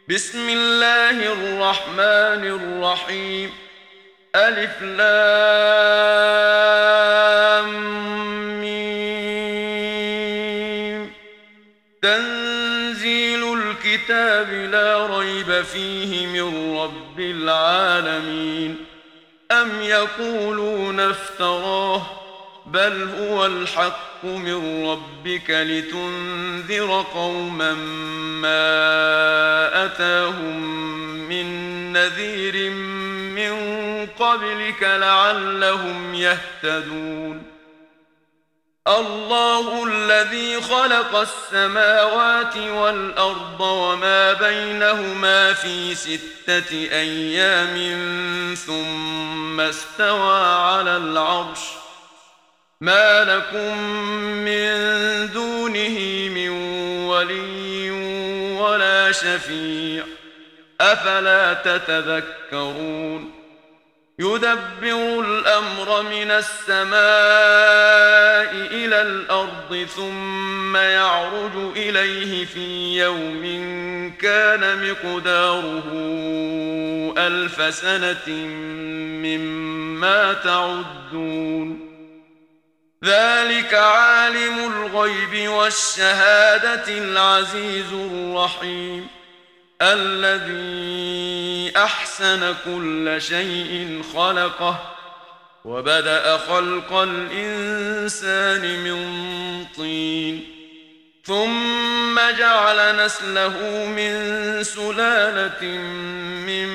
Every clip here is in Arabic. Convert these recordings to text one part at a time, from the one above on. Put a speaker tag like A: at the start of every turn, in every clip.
A: بسم الله الرحمن الرحيم. ألف لام ميم. تنزيل الكتاب لا ريب فيه من رب العالمين. أم يقولون افتراه بل هو الحق من ربك لتنذر قوما ما أتاهم من نذير من قبلك لعلهم يهتدون. الله الذي خلق السماوات والأرض وما بينهما في 6 أيام ثم استوى على العرش. ما لكم من دونه من ولي ولا شفيع أفلا تتذكرون. يدبر الأمر من السماء إلى الأرض ثم يعرج إليه في يوم كان مقداره 1000 سنة مما تعدون. ذلك عالم الغيب والشهادة العزيز الرحيم الذي أحسن كل شيء خلقه وبدأ خلق الإنسان من طين ثم جعل نسله من سلالة من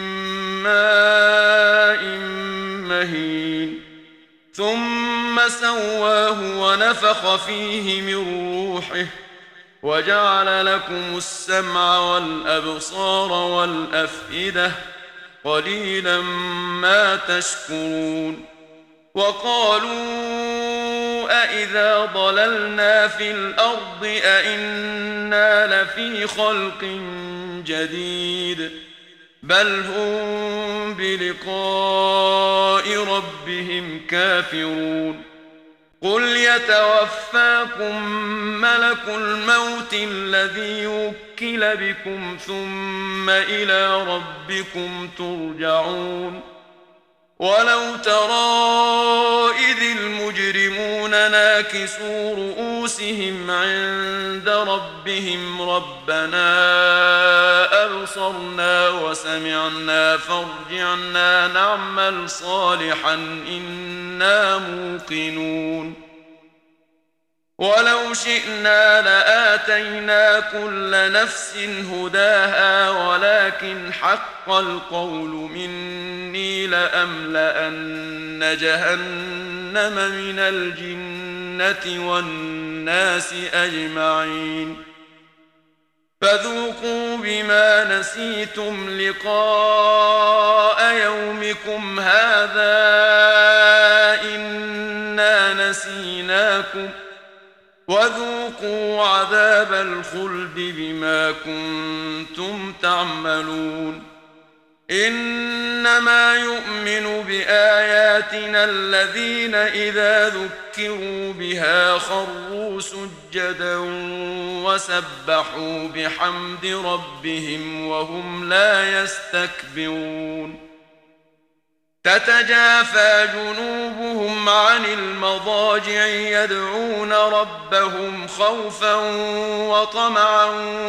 A: ماء مهين ثم سواه ونفخ فيه من روحه وجعل لكم السمع والأبصار والأفئدة قليلا ما تشكرون. وقالوا أإذا ضللنا في الأرض أإنا لفي خلق جديد بل هم بلقاء ربهم كافرون. قل يتوفاكم ملك الموت الذي وكل بكم ثم إلى ربكم ترجعون. ولو ترى إذ المجرمون ناكسوا رؤوسهم عند ربهم ربنا أبصرنا وسمعنا فارجعنا نعمل صالحا إنا موقنون. ولو شئنا لآتينا كل نفس هداها ولكن حق القول مني لأملأن جهنم من الجنة والناس أجمعين. فذوقوا بما نسيتم لقاء يومكم هذا إنا نسيناكم وذوقوا عذاب الخلد بما كنتم تعملون. إنما يؤمن بآياتنا الذين إذا ذكروا بها خروا سجدا وسبحوا بحمد ربهم وهم لا يستكبرون. تتجافى جنوبهم عن المضاجع يدعون ربهم خوفا وطمعا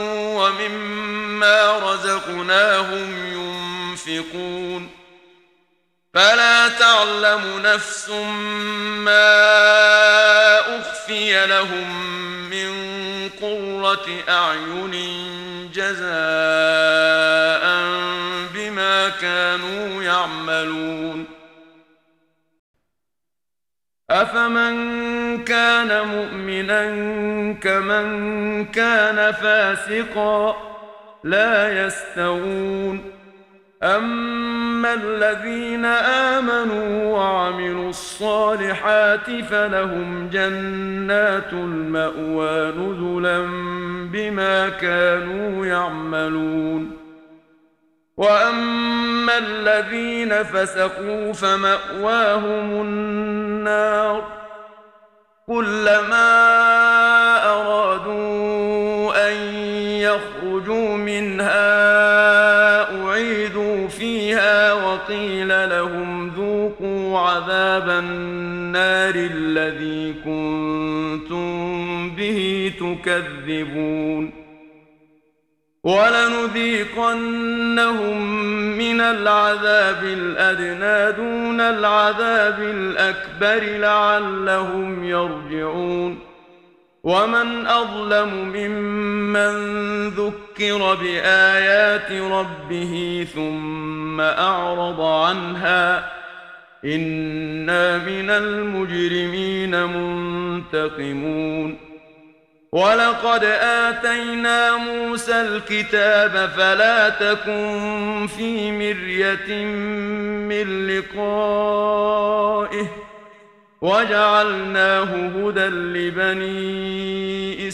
A: ومما رزقناهم ينفقون. فلا تعلم نفس ما أخفي لهم من قرة أعين جزاء بما كانوا يعملون. أفمن كان مؤمنا كمن كان فاسقا لا يستوون. أما الذين آمنوا وعملوا الصالحات فلهم جنات المأوى نزلا بما كانوا يعملون. وأما الذين فسقوا فمأواهم النار كلما أرادوا أن يخرجوا منها وقيل لهم ذوقوا عذاب النار الذي كنتم به تكذبون ولنذيقنهم من العذاب الأدنى دون العذاب الأكبر لعلهم يرجعون ومن أظلم ممن ذكر بآيات ربه ثم أعرض عنها إنا من المجرمين منتقمون ولقد آتينا موسى الكتاب فلا تكن في مرية من لقائه وجعلناه هدى لبني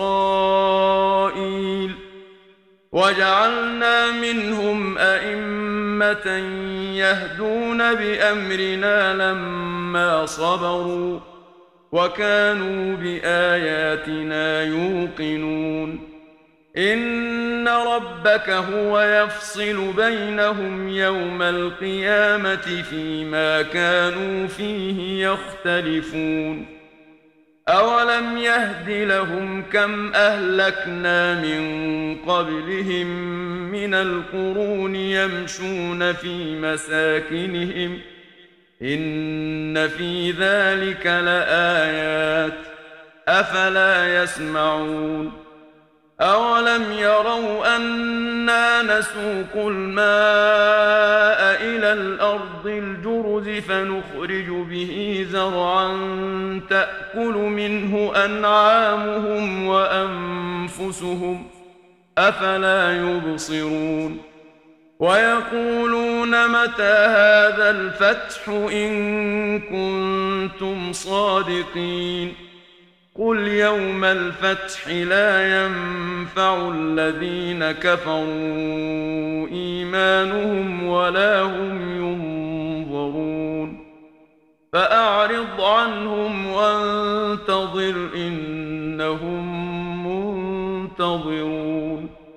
A: إسرائيل وجعلنا منهم أئمة يهدون بأمرنا لما صبروا وكانوا بآياتنا يوقنون إن ربك هو يفصل بينهم يوم القيامة فيما كانوا فيه يختلفون أولم يهد لهم كم أهلكنا من قبلهم من القرون يمشون في مساكنهم إن في ذلك لآيات أفلا يسمعون أولم يروا أنا نسوق الماء إلى الأرض الجرز فنخرج به زرعا تأكل منه أنعامهم وأنفسهم أفلا يبصرون ويقولون متى هذا الفتح إن كنتم صادقين قل يوم الفتح لا ينفع الذين كفروا إيمانهم ولا هم ينظرون فأعرض عنهم وانتظر إنهم منتظرون